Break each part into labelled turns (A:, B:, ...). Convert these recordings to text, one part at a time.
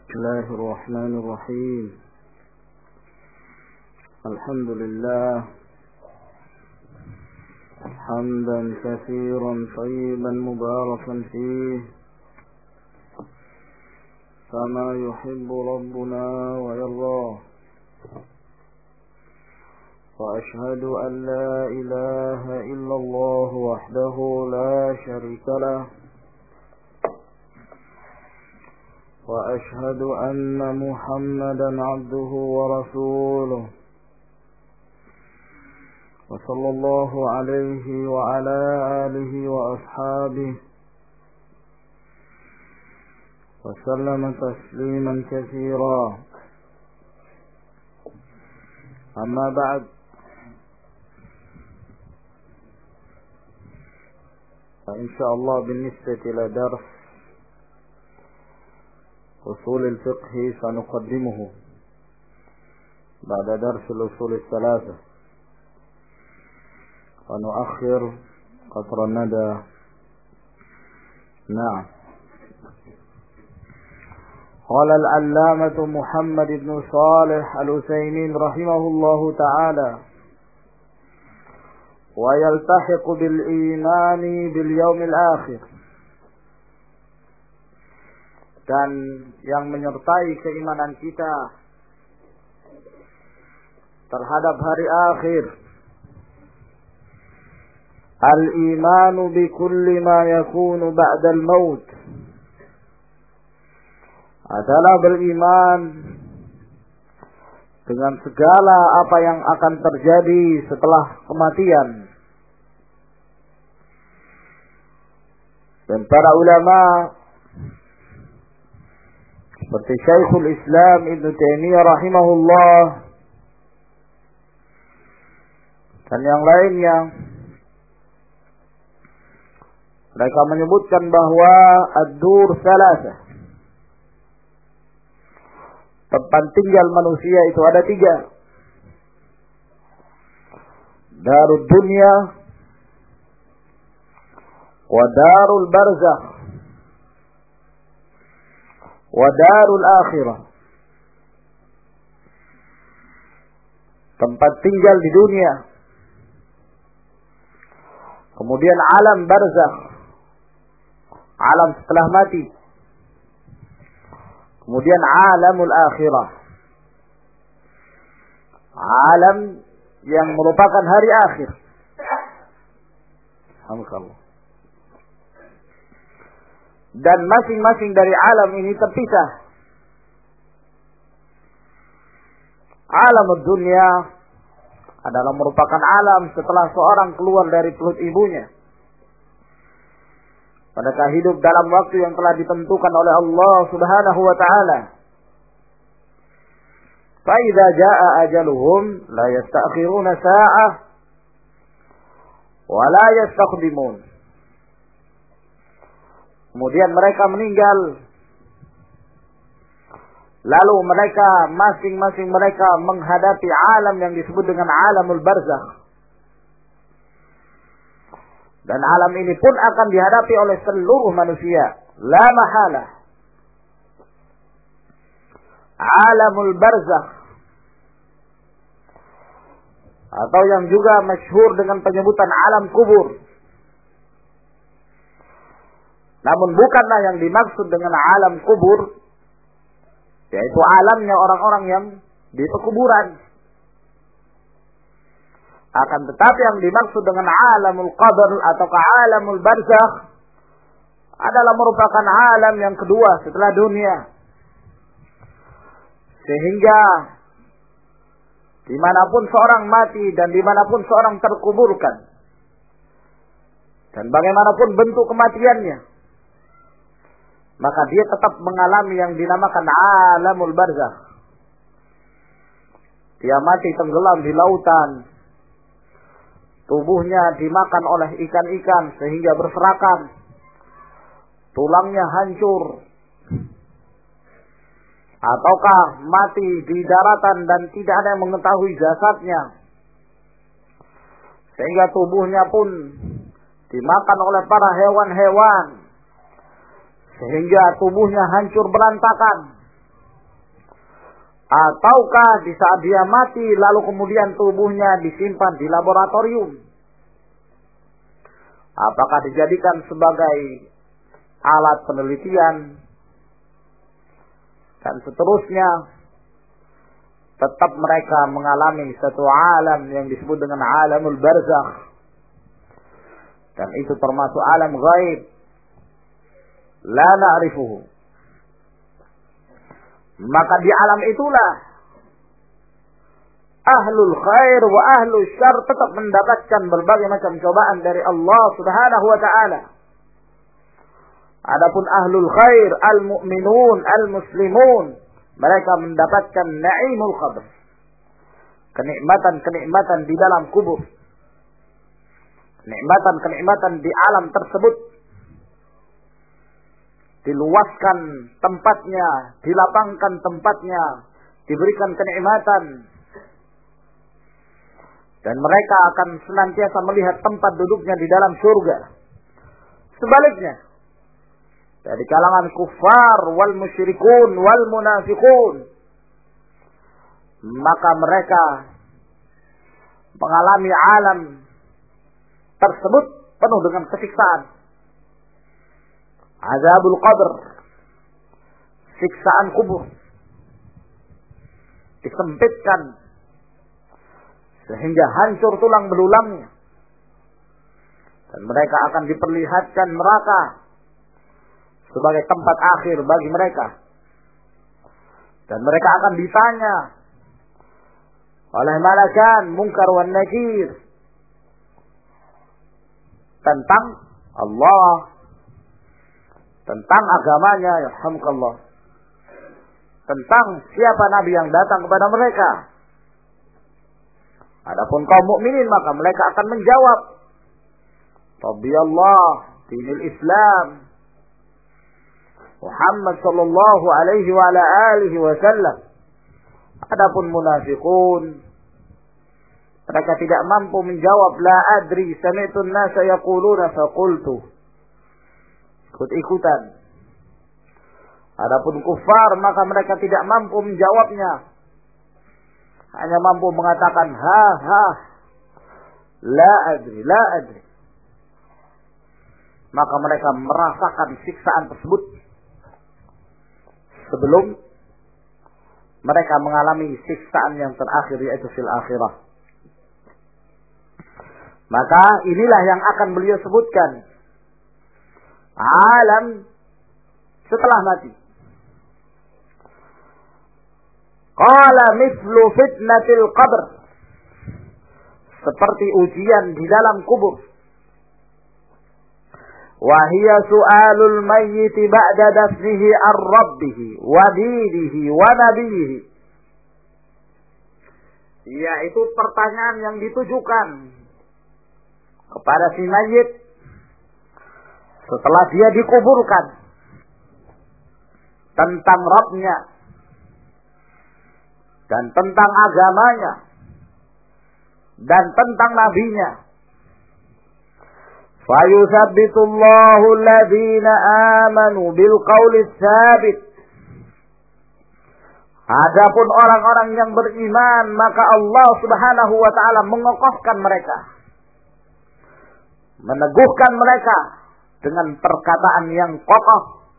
A: بسم الله الرحمن الرحيم. الحمد لله حمدا كثيرا طيبا مباركا فيه كما يحب ربنا ويرضاه، وأشهد أن لا إله إلا الله وحده لا شريك له، وأشهد أن محمدا عبده ورسوله، وصلى الله عليه وعلى آله وأصحابه وسلم تسليما كثيرا. أما بعد، فإن شاء الله بالنسبة إلى درس أصول الفقه سنقدمه بعد درس الأصول الثلاثة، ونؤخر قطر الندى. نعم. قال العلامة محمد بن صالح العثيمين رحمه الله تعالى: ويلتحق بالإيمان باليوم الآخر. Dan yang menyertai keimanan kita terhadap hari akhir, al-imanu bi kulli ma yakunu ba'dal maut, adalah beriman dengan segala apa yang akan terjadi setelah kematian. Dan para ulama seperti Syekhul Islam Ibn Taimiyah rahimahullah dan yang lainnya, mereka menyebutkan bahwa ad-dur salasah, tempat tinggal manusia itu ada 3. Darud dunya, wa darul barzakh, wa darul akhirah. Tempat tinggal di dunia, kemudian alam barzakh, alam setelah mati, kemudian alamul akhirah, alam yang merupakan hari akhir. Alhamdulillah. Dan masing-masing dari alam ini terpisah. Alam dunia adalah merupakan alam setelah seorang keluar dari perut ibunya, mereka hidup dalam waktu yang telah ditentukan oleh Allah Subhanahu wa taala. Fa idza jaa ajaluhum la yasta'khiruna sa'ah wa la yastaqdimun. Kemudian mereka meninggal, lalu mereka masing-masing mereka menghadapi alam yang disebut dengan alamul barzakh. Dan alam ini pun akan dihadapi oleh seluruh manusia, la mahalah. Alamul barzakh, atau yang juga masyhur dengan penyebutan alam kubur. Namun bukanlah yang dimaksud dengan alam kubur yaitu alamnya orang-orang yang di pekuburan. Akan tetapi yang dimaksud dengan alamul qabr atau alamul barzakh adalah merupakan alam yang kedua setelah dunia. Sehingga dimanapun seorang mati dan dimanapun seorang terkuburkan, dan bagaimanapun bentuk kematiannya, maka dia tetap mengalami yang dinamakan alamul barzakh. Dia mati tenggelam di lautan, tubuhnya dimakan oleh ikan-ikan sehingga berserakan, tulangnya hancur, ataukah mati di daratan dan tidak ada yang mengetahui jasadnya, sehingga tubuhnya pun dimakan oleh para hewan-hewan sehingga tubuhnya hancur berantakan. Ataukah di saat dia mati lalu kemudian tubuhnya disimpan di laboratorium? Apakah dijadikan sebagai alat penelitian dan seterusnya? Tetap mereka mengalami satu alam yang disebut dengan alamul barzakh. Dan itu termasuk alam gaib. La na'rifuhu. Maka di alam itulah ahlul khair wa ahlul syar tetap mendapatkan berbagai macam cobaan dari Allah Subhanahu wa ta'ala. Adapun ahlul khair, al-mu'minun, al-muslimun, mereka mendapatkan na'imul qabr. Kenikmatan-kenikmatan di dalam kubur. Kenikmatan-kenikmatan di alam tersebut. Diluaskan tempatnya, dilapangkan tempatnya, diberikan kenikmatan. Dan mereka akan senantiasa melihat tempat duduknya di dalam surga. Sebaliknya, dari kalangan kuffar wal musyrikun wal munafiqun, maka mereka mengalami alam tersebut penuh dengan kesiksaan. Azabul qabr, siksaan kubur, disempitkan sehingga hancur tulang belulangnya, dan mereka akan diperlihatkan neraka sebagai tempat akhir bagi mereka, dan mereka akan ditanya oleh malakan Munkar wan Nakir tentang Allah, tentang agamanya, yarhamukallah, tentang siapa nabi yang datang kepada mereka. Adapun kaum mukminin maka mereka akan menjawab, Rabbiyallah, dinil Islam, Muhammad sallallahu alaihi wa ala alihi wasallam. Adapun munafiqun, mereka tidak mampu menjawab, la adri, sami'tu an-nasa yaquluna faqultu. Ikut-ikutan. Adapun kufar maka mereka tidak mampu menjawabnya. Hanya mampu mengatakan ha, la adri, la adri. Maka mereka merasakan siksaan tersebut sebelum mereka mengalami siksaan yang terakhir, yaitu fil akhirah. Maka inilah yang akan beliau sebutkan, alam setelah mati. Qala mithlu fitnatil qabr, seperti ujian di dalam kubur. Wa hiya su'alul mayyit ba'da dafnihi ar-rabbihi wa dinihi wa nabiyhi, yaitu pertanyaan yang ditujukan kepada si mayit setelah dia dikuburkan tentang Rabb-nya dan tentang agamanya dan tentang nabinya. Fayuthabbitullahu alladhina amanu bil qawli tsabit. Adapun orang-orang yang beriman, maka Allah Subhanahu wa taala mengokohkan mereka, meneguhkan mereka dengan perkataan yang kokoh,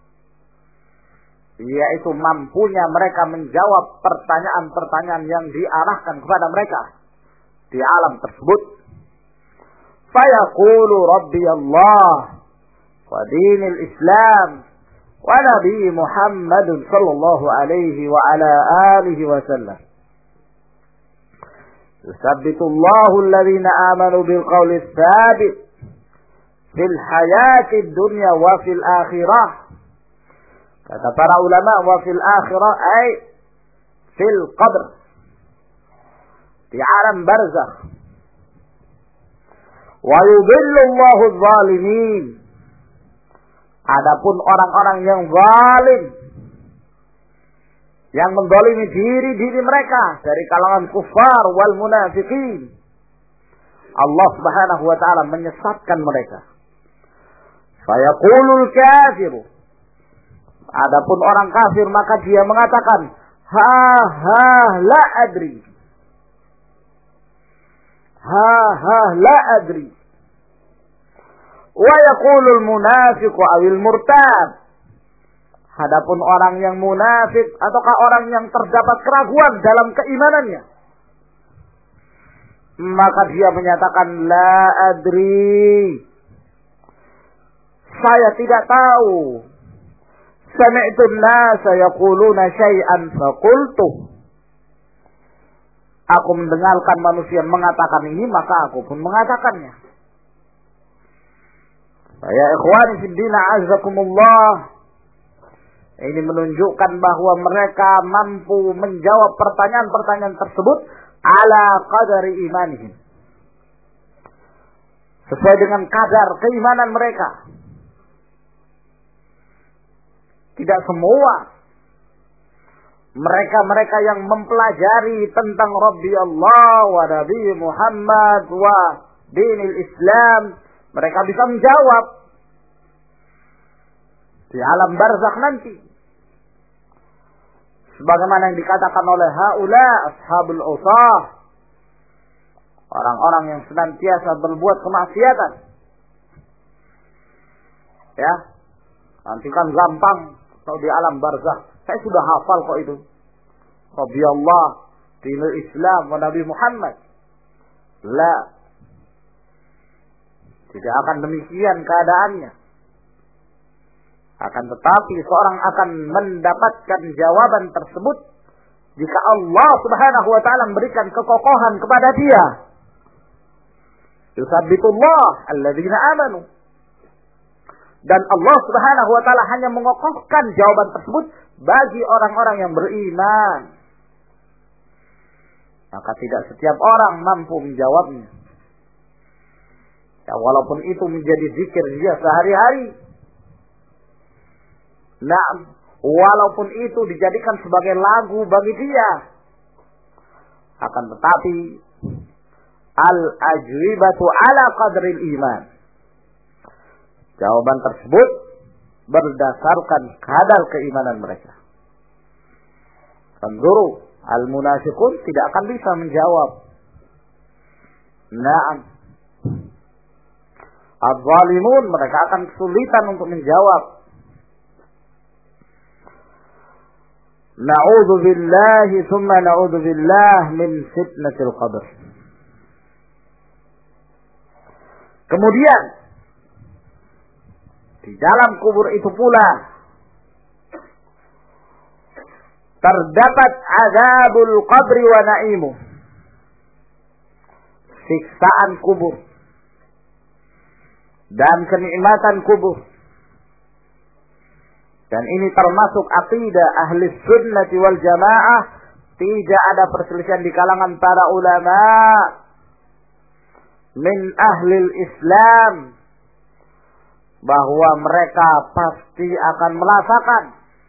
A: yaitu mampunya mereka menjawab pertanyaan-pertanyaan yang diarahkan kepada mereka di alam tersebut. Fayaqulu Rabbi Allah wa dinil Islam wa Nabi Muhammad sallallahu alaihi wa ala alihi wa sallam. Yusabbitu Allahu alladhina amanu bil qawli tsabit fil hayati dunya wa fil akhirah. Kata para ulama, wa fil akhirah ay fil qabr, di alam barzakh. Wa yudhillu Allahu adh-dhalimin. Adapun orang-orang yang zalim, yang menzalimi diri mereka dari kalangan kufar wal munafiqin, Allah Subhanahu wa taala menyesatkan mereka. Fayaqulul kafiru, adapun orang kafir maka dia mengatakan, la adri. La adri. Wa yaqulul munafiqu awil murtab. Adapun orang yang munafik ataukah orang yang terdapat keraguan dalam keimanannya, maka dia menyatakan la adri. Saya tidak tahu. Sami'tu an-nasa yaquluna syai'an faqultu. Aku mendengarkan manusia mengatakan ini, maka aku pun mengatakannya. Ya ikhwani fid din, a'azzakumullah. Ini menunjukkan bahwa mereka mampu menjawab pertanyaan-pertanyaan tersebut ala qadari imanihim. Sesuai dengan kadar keimanan mereka. Tidak semua mereka yang mempelajari tentang Rabbi Allah wa Nabi Muhammad wa dinil Islam, mereka bisa menjawab di alam barzakh nanti. Sebagaimana yang dikatakan oleh haula ashabul usah, orang-orang yang senantiasa berbuat kemaksiatan. Ya, nanti kan gampang kalau di alam barzakh. Saya sudah hafal kok itu. Rabbi Allah, dinul Islam, wa Nabi Muhammad. La. Tidak akan demikian keadaannya. Akan tetapi seorang akan mendapatkan jawaban tersebut jika Allah Subhanahu wa taala memberikan kekokohan kepada dia. Yusabbitullah alladzina amanu. Dan Allah Subhanahu wa taala hanya mengokohkan jawaban tersebut bagi orang-orang yang beriman. Maka tidak setiap orang mampu menjawabnya. Ya, walaupun itu menjadi zikir dia sehari-hari. Nah, walaupun itu dijadikan sebagai lagu bagi dia. Akan tetapi al-ajwibatu ala qadril iman. Jawaban tersebut berdasarkan kadar keimanan mereka. Anzuru, al-munafiqun tidak akan bisa menjawab. Naam. Az-zalimun mereka akan kesulitan untuk menjawab. Na'udzu billahi thumma na'udzu billah min fitnatil qabr. Kemudian di dalam kubur itu pula terdapat azabul qabri wa na'imuh. Siksaan kubur dan kenikmatan kubur. Dan ini termasuk akidah ahli sunnati wal jamaah. Tidak ada perselisihan di kalangan para ulama min ahli Islam bahwa mereka pasti akan merasakan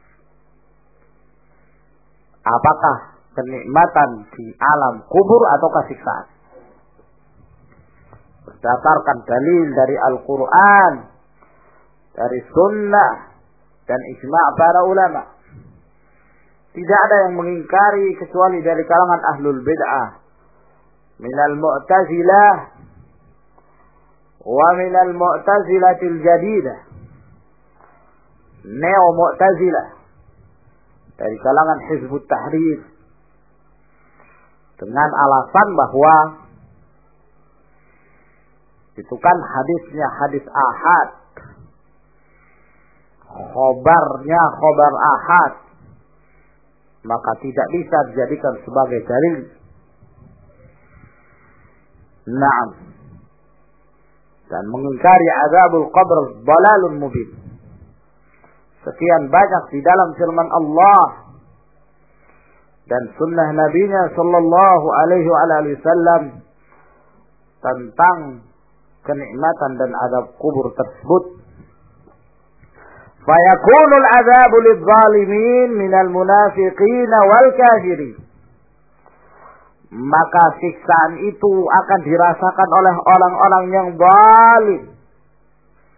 A: apakah kenikmatan di alam kubur atau siksaan. Berdasarkan dalil dari Al-Quran, dari sunnah, dan ijma' para ulama. Tidak ada yang mengingkari kecuali dari kalangan ahlul bid'ah. Minal mu'tazilah wa minal mu'tazilatil jadidah. Neo-mu'tazilah. Dari kalangan Hizbut Tahrir. Dengan alasan bahwa itu kan hadisnya hadis ahad. Khobarnya khobar ahad, maka tidak bisa dijadikan sebagai dalil. Naam. Dan mengingkari azabul qabr dalalun mubin. Sekian banyak di dalam firman Allah dan sunnah Nabi-Nya sallallahu alaihi wasallam tentang kenikmatan dan azab kubur tersebut. فَيَكُونُ الْعَذَابُ لِلظَّالِمِينَ مِنَ الْمُنَافِقِينَ وَالْكَافِرِينَ. Maka siksaan itu akan dirasakan oleh orang-orang yang zalim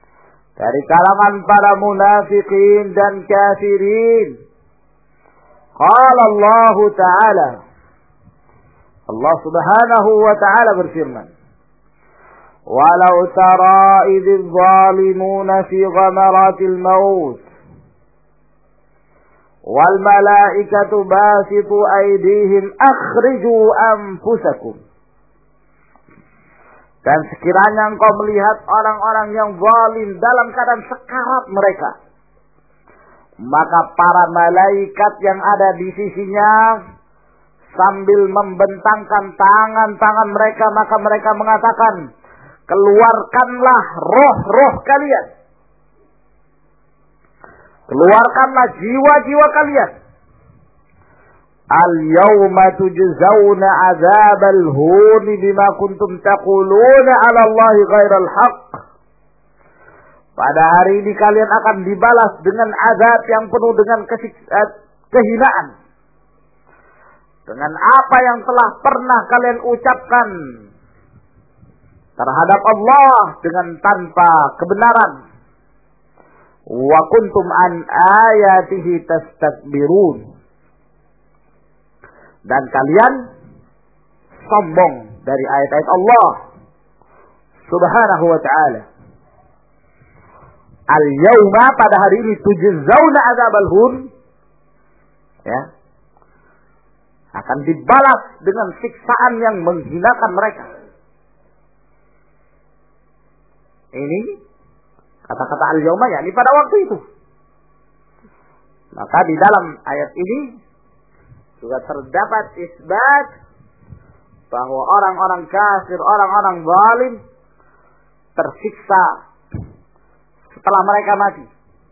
A: dari kalangan para munafikin dan kafirin. Qala Allah Ta'ala, Allah Subhanahu wa Ta'ala berfirman, walau tara idh zalimuna fi ghamaratil maut wal malaikatu basitu aydihim akhriju anfusakum. Dan sekiranya engkau melihat orang-orang yang zalim dalam keadaan sekarat mereka, maka para malaikat yang ada di sisinya sambil membentangkan tangan-tangan mereka, maka mereka mengatakan, keluarkanlah roh-roh kalian, keluarkanlah jiwa-jiwa kalian. Al-yawma tujzauna azabal huni bima kuntum taquluna 'ala Allahi ghairal haqq. Pada hari ini kalian akan dibalas dengan azab yang penuh dengan kehinaan, dengan apa yang telah pernah kalian ucapkan terhadap Allah dengan tanpa kebenaran. Wa kuntum an ayatihi tastakbirun. Dan kalian sombong dari ayat-ayat Allah Subhanahu wa Ta'ala. Al-yawma, pada hari ini, tujzauna azabal hun, ya, akan dibalas dengan siksaan yang menghinakan mereka. Ini kata-kata al-yawma, yakni pada waktu itu. Maka di dalam ayat ini juga terdapat isbat bahwa orang-orang kafir, orang-orang zalim tersiksa setelah mereka mati.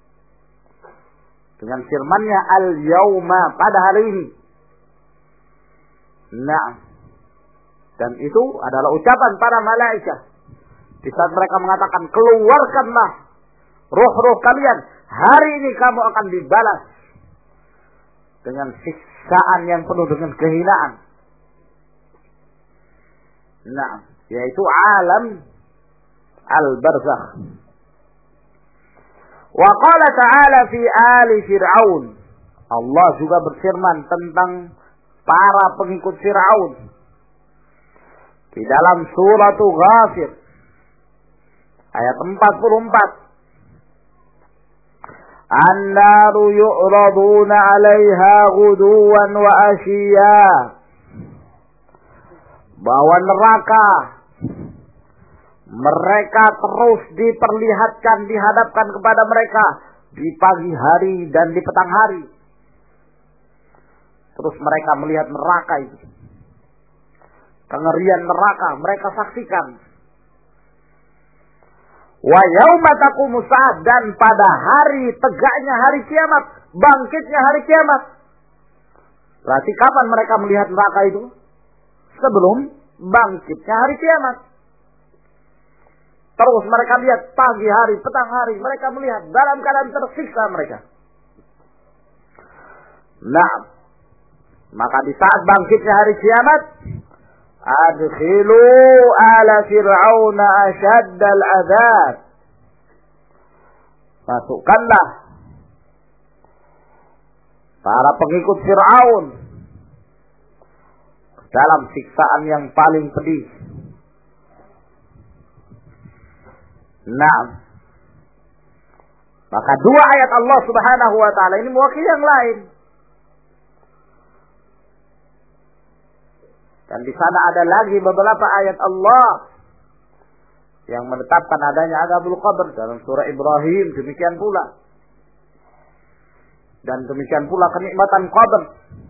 A: Dengan firman-Nya al-yawma, pada hari ini. Nah, dan itu adalah ucapan para malaikat di saat mereka mengatakan, keluarkanlah roh-roh kalian, hari ini kamu akan dibalas dengan siksaan yang penuh dengan kehinaan. Nah, yaitu alam al-barzakh. Wa qala ta'ala fi ali Fir'aun. Allah juga berfirman tentang para pengikut Fir'aun di dalam surah Ghafir ayat 44. An-naru yu'raduna 'alaiha ghuduwan wa ashiya. Bahwa neraka mereka terus diperlihatkan, dihadapkan kepada mereka di pagi hari dan di petang hari. Terus mereka melihat neraka itu, kengerian neraka mereka saksikan. Wa yauma taqumu sa'ah, dan pada hari tegaknya hari kiamat, bangkitnya hari kiamat. Berarti kapan mereka melihat neraka itu? Sebelum bangkitnya hari kiamat. Terus mereka lihat pagi hari, petang hari, mereka melihat dalam keadaan tersiksa mereka. Nah, maka di saat bangkitnya hari kiamat, adkhilu ala fir'auna ashaddal adzab. Masukkanlah para pengikut Fir'aun dalam siksaan yang paling pedih. Nah, maka dua ayat Allah Subhanahu wa Ta'ala ini mewakili yang lain. Dan di sana ada lagi beberapa ayat Allah yang menetapkan adanya azabul qabr dalam surah Ibrahim, demikian pula. Dan demikian pula kenikmatan qabr.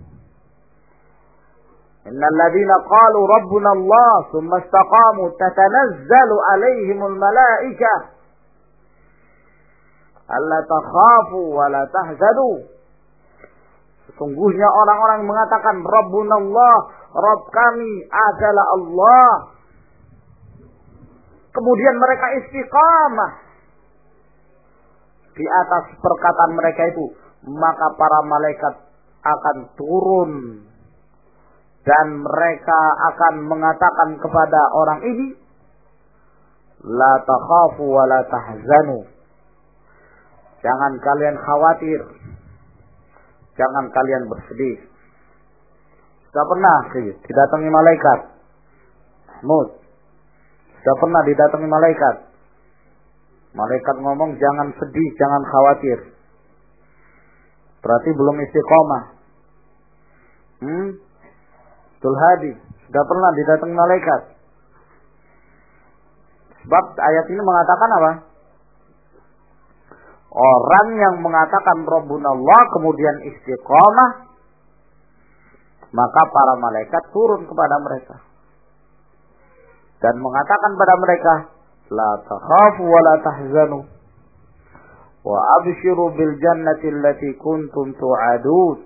A: Innal ladzina qalu rabbuna Allah tsumma istaqamu tatanazzalu alaihimul malaikah alla takhafu wa la tahzanu. Sesungguhnya orang-orang mengatakan rabbuna Allah, Rabb kami adalah Allah. Kemudian mereka istiqamah di atas perkataan mereka itu, maka para malaikat akan turun dan mereka akan mengatakan kepada orang ini, la takhafu wa la tahzanu. Jangan kalian khawatir jangan kalian bersedih. Sudah pernah didatangi malaikat? Mahmud, sudah pernah didatangi malaikat? Malaikat ngomong jangan sedih, jangan khawatir. Berarti belum istiqomah. Abdul Hadi, sudah pernah didatangi malaikat? Sebab ayat ini mengatakan apa? Orang yang mengatakan Rabbunallah kemudian istiqomah, maka para malaikat turun kepada mereka dan mengatakan pada mereka, la takhafu wa la tahzanu wa abshiru bil jannati allati kuntum tu'adun.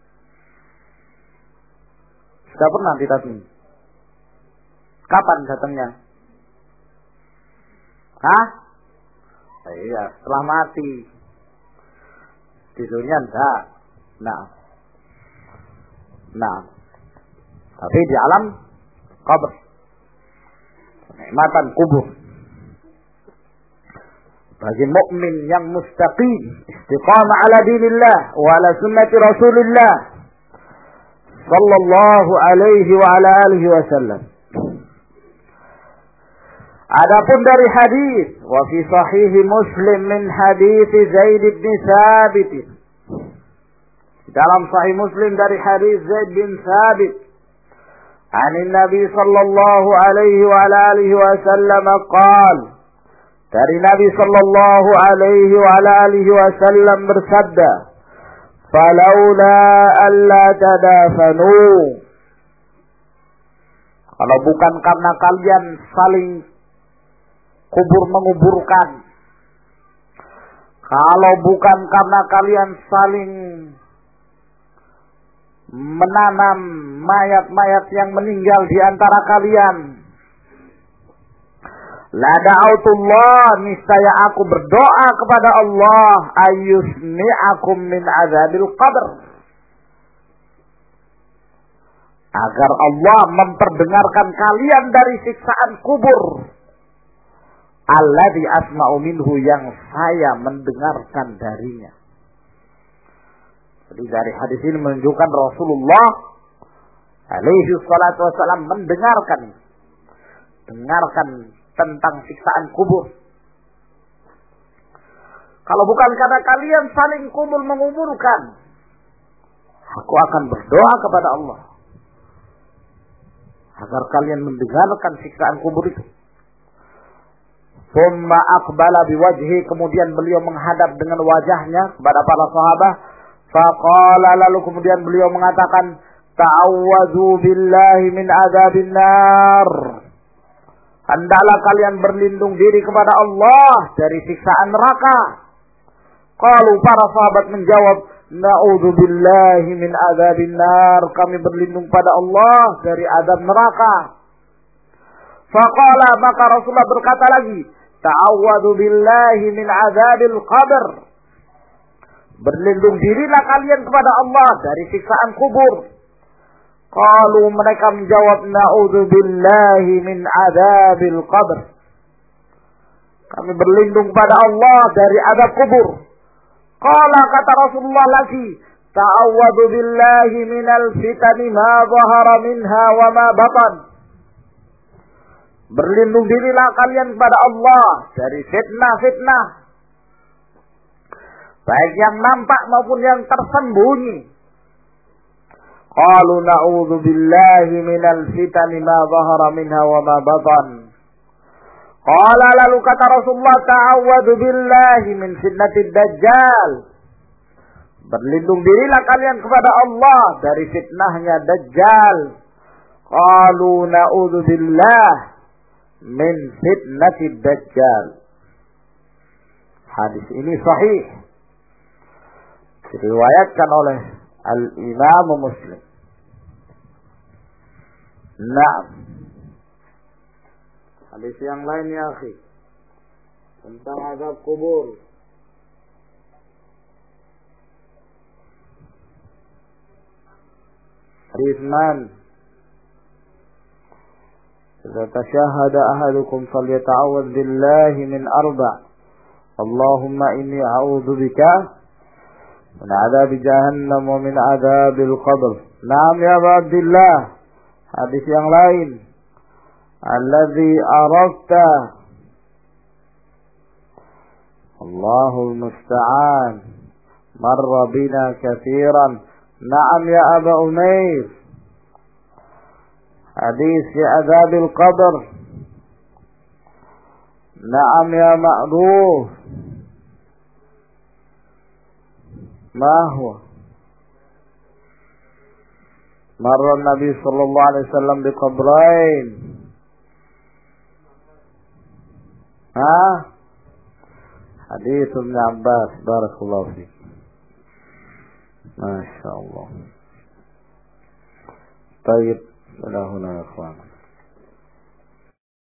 A: Sudah pernah didatangi? Kapan datangnya? Iya, setelah mati. Di dunia enggak. Nah. Tapi di alam kubur. Kenikmatan kubur. Bagi mukmin yang mustaqim, istiqamah ala dinillah wa ala sunnati Rasulillah sallallahu alaihi wa ala alihi wasallam. Adapun dari hadis, wa fi sahih Muslim min hadis Zaid bin Thabit. Dalam sahih Muslim dari hadis Zaid bin Thabit, an Nabi sallallahu alaihi wa ala alihi wasallam qala, dari Nabi sallallahu alaihi wa ala alihi wasallam bersabda, "Falaula alla tadafanu." Kalau bukan karena kalian saling menguburkan, kalau bukan karena kalian saling menanam mayat-mayat yang meninggal di antara kalian, la da'autullah, niscaya aku berdoa kepada Allah, ayyusmi'akum min azabil qabr, agar Allah memperdengarkan kalian dari siksaan kubur, alladzi asma'u minhu, yang saya mendengarkan darinya. Jadi dari hadis ini menunjukkan Rasulullah alaihi salatu wasallam mendengarkan tentang siksaan kubur. Kalau bukan karena kalian saling menguburkan, aku akan berdoa kepada Allah agar kalian mendengarkan siksaan kubur itu. Thumma aqbala biwajhi, kemudian beliau menghadap dengan wajahnya kepada para sahabat. Faqala, lalu kemudian beliau mengatakan, ta'awwadzu billahi min adzabin nar. Hendaklah kalian berlindung diri kepada Allah dari siksaan neraka. Qalu, para sahabat menjawab, na'udzu billahi min adzabin nar. Kami berlindung pada Allah dari azab neraka. Faqala, maka Rasulullah berkata lagi, ta'awwadzu billahi min adzabil qabr. Berlindung dirilah kalian kepada Allah dari siksaan kubur. Qalu, mereka menjawab, na'udzu billahi min adzabil qabr. Kami berlindung pada Allah dari azab kubur. Qala, kata Rasulullah lagi, ta'awwadzu billahi minal fitani ma zahara minha wa ma batan. Berlindung dirilah kalian kepada Allah dari fitnah-fitnah, baik yang nampak maupun yang tersembunyi. Qalu na'udzu billahi minal fitani ma zahara minha wa ma batan. Qala, lalu kata Rasulullah, ta'awwadzu billahi min fitnatid dajjal. Berlindung dirilah kalian kepada Allah dari fitnahnya Dajjal. Qalu na'udzu billahi min fitnatid dajjal. Hadis ini sahih, diriwayatkan oleh Al-Imam Muslim. Naam. Hadis yang lain ya akhi, tentang azab kubur. Hadis man, إذا تشهد أحدكم فليتعوذ بالله من أربع. اللهم إني أعوذ بك من عذاب جهنم ومن عذاب القبر. Naam ya Abdullah, hadis yang lain, alladzi arafta, Allahul musta'an, marra bina katsiran. Naam ya Aba Umair, hadis fi adzabil qabr. Naam ya Ma'ruf, ma huwa? Marra Nabi sallallahu alaihi wasallam bi qabrain. Hadis Ibn Abbas, barakallahu fiik. Masya Allah. Baik, ila huna ya ikhwan.